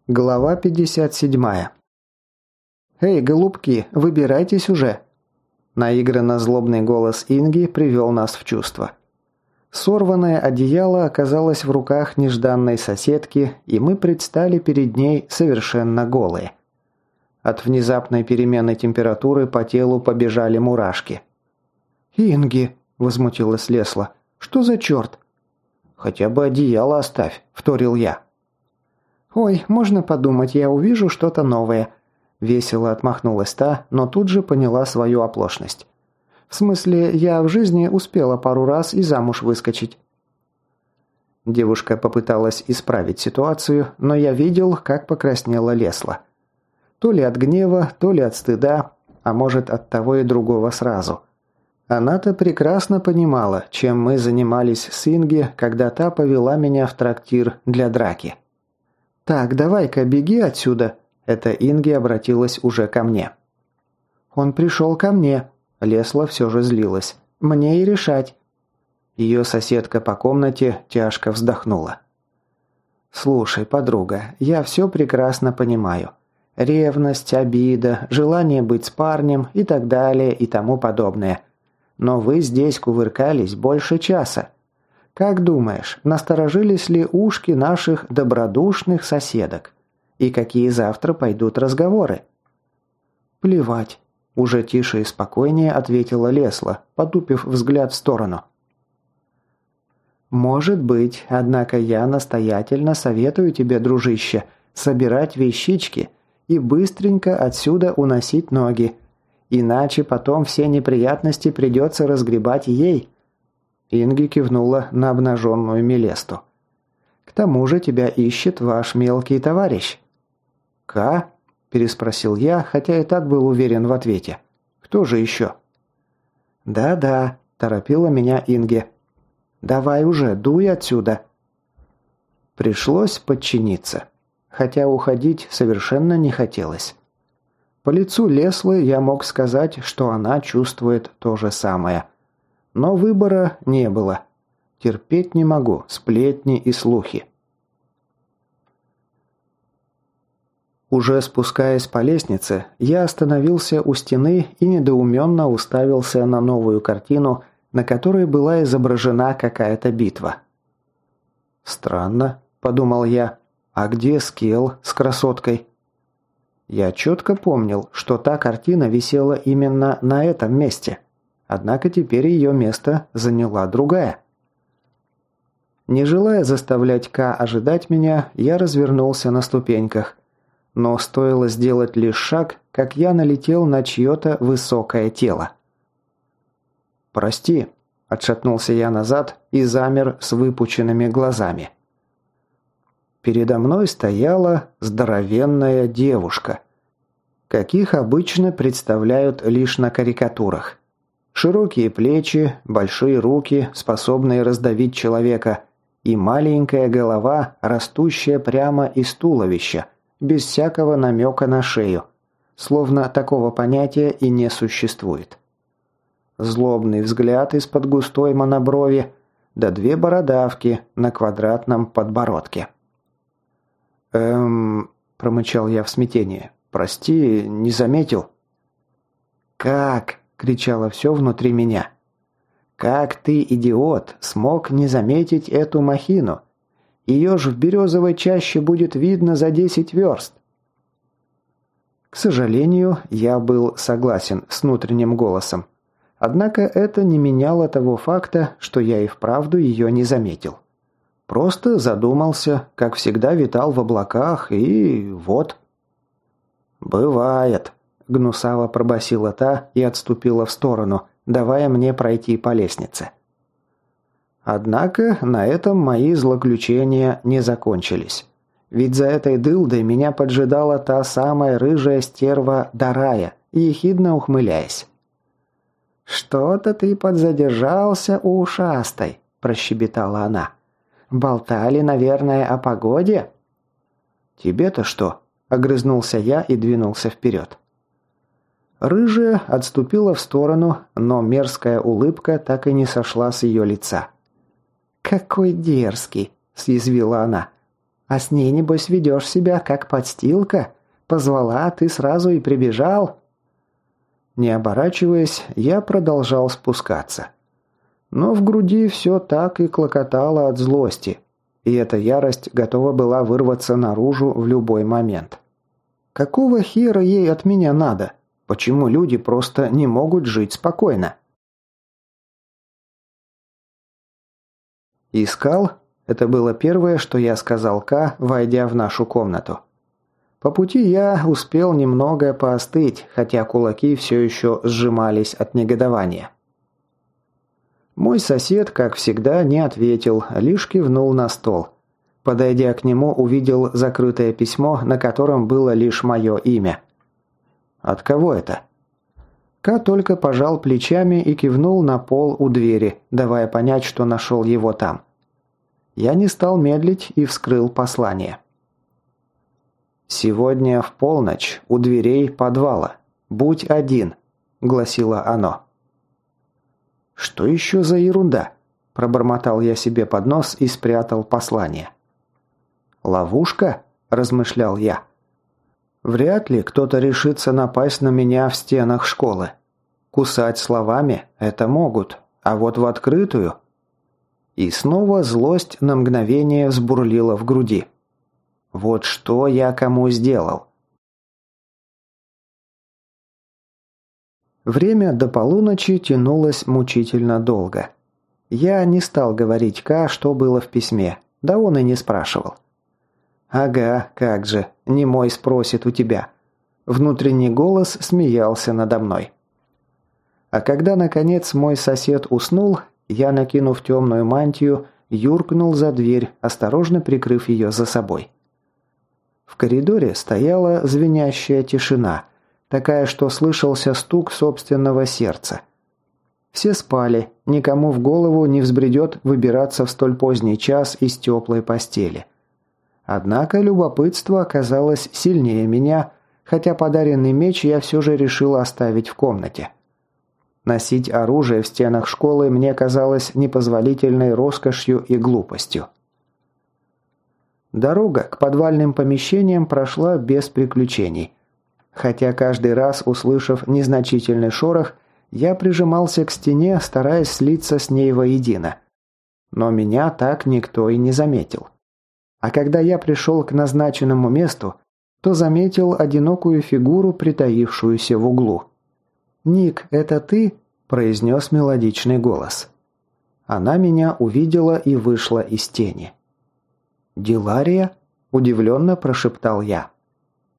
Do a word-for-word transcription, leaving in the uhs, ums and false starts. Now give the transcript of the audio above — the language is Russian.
Глава пятьдесят семь. «Эй, голубки, выбирайтесь уже!» Наигранно злобный голос Инги привел нас в чувство. Сорванное одеяло оказалось в руках нежданной соседки, и мы предстали перед ней совершенно голые. От внезапной перемены температуры по телу побежали мурашки. «Инги!» – возмутилась Лесла. «Что за черт?» «Хотя бы одеяло оставь», – вторил я. «Ой, можно подумать, я увижу что-то новое», – весело отмахнулась та, но тут же поняла свою оплошность. «В смысле, я в жизни успела пару раз и замуж выскочить». Девушка попыталась исправить ситуацию, но я видел, как покраснела Лесла. То ли от гнева, то ли от стыда, а может от того и другого сразу. Она-то прекрасно понимала, чем мы занимались с Инги, когда та повела меня в трактир для драки. «Так, давай-ка беги отсюда!» Это Инги обратилась уже ко мне. «Он пришел ко мне!» Лесла все же злилась. «Мне и решать!» Ее соседка по комнате тяжко вздохнула. «Слушай, подруга, я все прекрасно понимаю. Ревность, обида, желание быть с парнем и так далее и тому подобное. Но вы здесь кувыркались больше часа. Как думаешь, насторожились ли ушки наших добродушных соседок? И какие завтра пойдут разговоры?» «Плевать», – уже тише и спокойнее ответила Лесла, потупив взгляд в сторону. «Может быть, однако я настоятельно советую тебе, дружище, собирать вещички и быстренько отсюда уносить ноги. Иначе потом все неприятности придется разгребать ей». Инги кивнула на обнаженную Мелесту. «К тому же тебя ищет ваш мелкий товарищ». «Ка?» – переспросил я, хотя и так был уверен в ответе. «Кто же еще?» «Да-да», – торопила меня Инги. «Давай уже, дуй отсюда». Пришлось подчиниться, хотя уходить совершенно не хотелось. По лицу Леслы я мог сказать, что она чувствует то же самое. Но выбора не было. Терпеть не могу сплетни и слухи. Уже спускаясь по лестнице, я остановился у стены и недоуменно уставился на новую картину, на которой была изображена какая-то битва. «Странно», – подумал я, – «а где Скелл с красоткой?» Я четко помнил, что та картина висела именно на этом месте. Однако теперь ее место заняла другая. Не желая заставлять Ка ожидать меня, я развернулся на ступеньках. Но стоило сделать лишь шаг, как я налетел на чье-то высокое тело. «Прости», – отшатнулся я назад и замер с выпученными глазами. Передо мной стояла здоровенная девушка, каких обычно представляют лишь на карикатурах. Широкие плечи, большие руки, способные раздавить человека, и маленькая голова, растущая прямо из туловища, без всякого намека на шею, словно такого понятия и не существует. Злобный взгляд из-под густой моноброви, да две бородавки на квадратном подбородке. «Эм...» – промычал я в смятении. «Прости, не заметил». «Как?» – кричало все внутри меня. «Как ты, идиот, смог не заметить эту махину? Ее ж в березовой чаще будет видно за десять верст». К сожалению, я был согласен с внутренним голосом. Однако это не меняло того факта, что я и вправду ее не заметил. Просто задумался, как всегда витал в облаках, и вот. «Бывает», – гнусаво пробасила та и отступила в сторону, давая мне пройти по лестнице. Однако на этом мои злоключения не закончились. Ведь за этой дылдой меня поджидала та самая рыжая стерва Дарая, ехидно ухмыляясь. «Что-то ты подзадержался у ушастой», – прощебетала она. «Болтали, наверное, о погоде?» «Тебе-то что?» – огрызнулся я и двинулся вперед. Рыжая отступила в сторону, но мерзкая улыбка так и не сошла с ее лица. «Какой дерзкий!» – съязвила она. А с ней, небось, ведешь себя, как подстилка? Позвала, ты сразу и прибежал?» Не оборачиваясь, я продолжал спускаться. Но в груди все так и клокотало от злости, и эта ярость готова была вырваться наружу в любой момент. Какого хера ей от меня надо? Почему люди просто не могут жить спокойно? «Искал?» – это было первое, что я сказал Ка, войдя в нашу комнату. По пути я успел немного поостыть, хотя кулаки все еще сжимались от негодования. Мой сосед, как всегда, не ответил, лишь кивнул на стол. Подойдя к нему, увидел закрытое письмо, на котором было лишь мое имя. «От кого это?» Ка только пожал плечами и кивнул на пол у двери, давая понять, что нашел его там. Я не стал медлить и вскрыл послание. «Сегодня в полночь у дверей подвала. Будь один», – гласило оно. «Что еще за ерунда?» – пробормотал я себе под нос и спрятал послание. «Ловушка?» – размышлял я. «Вряд ли кто-то решится напасть на меня в стенах школы. Кусать словами – это могут, а вот в открытую...» И снова злость на мгновение взбурлила в груди. Вот что я кому сделал? Время до полуночи тянулось мучительно долго. Я не стал говорить Ка, что было в письме, да он и не спрашивал. «Ага, как же, немой спросит у тебя». Внутренний голос смеялся надо мной. А когда, наконец, мой сосед уснул, я, накинув темную мантию, юркнул за дверь, осторожно прикрыв ее за собой. В коридоре стояла звенящая тишина, такая, что слышался стук собственного сердца. Все спали, никому в голову не взбредет выбираться в столь поздний час из теплой постели. Однако любопытство оказалось сильнее меня, хотя подаренный меч я все же решил оставить в комнате. Носить оружие в стенах школы мне казалось непозволительной роскошью и глупостью. Дорога к подвальным помещениям прошла без приключений. Хотя каждый раз, услышав незначительный шорох, я прижимался к стене, стараясь слиться с ней воедино. Но меня так никто и не заметил. А когда я пришел к назначенному месту, то заметил одинокую фигуру, притаившуюся в углу. «Ник, это ты?» – произнес мелодичный голос. Она меня увидела и вышла из тени. «Дилария?» – удивленно прошептал я.